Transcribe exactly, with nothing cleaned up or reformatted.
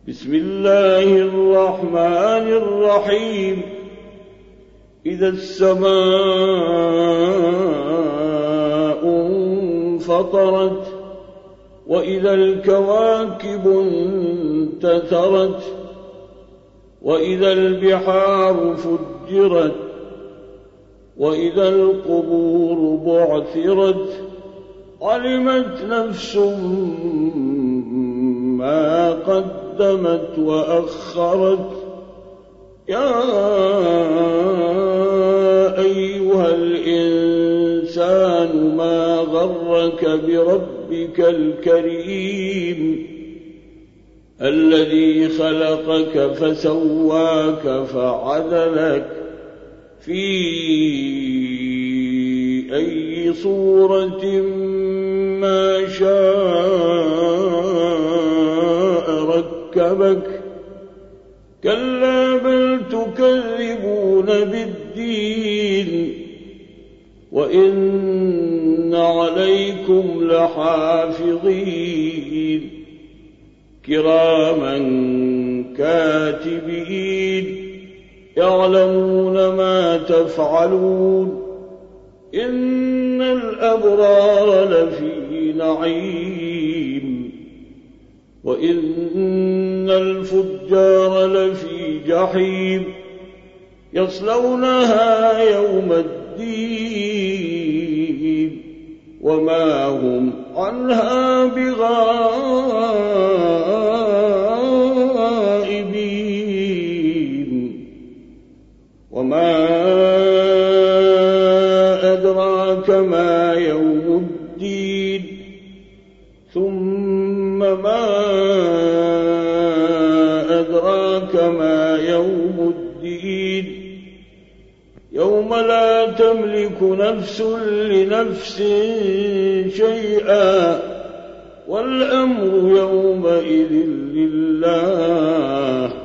بسم الله الرحمن الرحيم. إذا السماء انفطرت وإذا الكواكب انتثرت وإذا البحار فجرت وإذا القبور بعثرت علمت نفس ما قدمت وأخرت. يا أيها الإنسان ما غرك بربك الكريم الذي خلقك فسواك فعدلك في أي صورة ما شاء ركبك. كلا بل تكذبون بالدين وإن عليكم لحافظين كراما كاتبين يعلمون ما تفعلون. إن الأبرار لفي نعيم وإن الفجار لفي جحيم يصلونها يوم الدين وما هم عنها بغائبين. وما أدراك ما يوم الدين ثم ما أدراك ما يوم الدين يوم لا تملك نفس لنفس شيئا والأمر يومئذ لله.